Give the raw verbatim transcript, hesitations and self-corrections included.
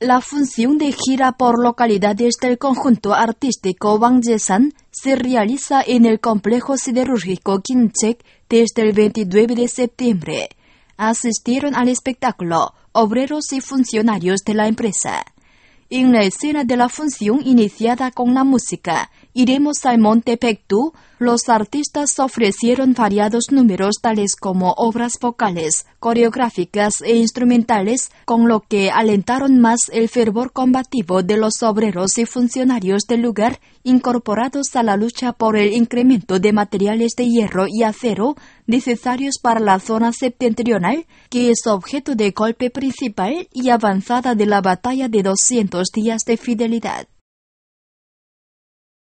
La función de gira por localidades del conjunto artístico Wangjaesan se realiza en el complejo siderúrgico Kincheuk desde el veintinueve de septiembre. Asistieron al espectáculo obreros y funcionarios de la empresa. En la escena de la función iniciada con la música Iremos al Monte Paektu, los artistas ofrecieron variados números tales como obras vocales, coreográficas e instrumentales, con lo que alentaron más el fervor combativo de los obreros y funcionarios del lugar, incorporados a la lucha por el incremento de materiales de hierro y acero necesarios para la zona septentrional, que es objeto de golpe principal y avanzada de la batalla de doscientos días de fidelidad.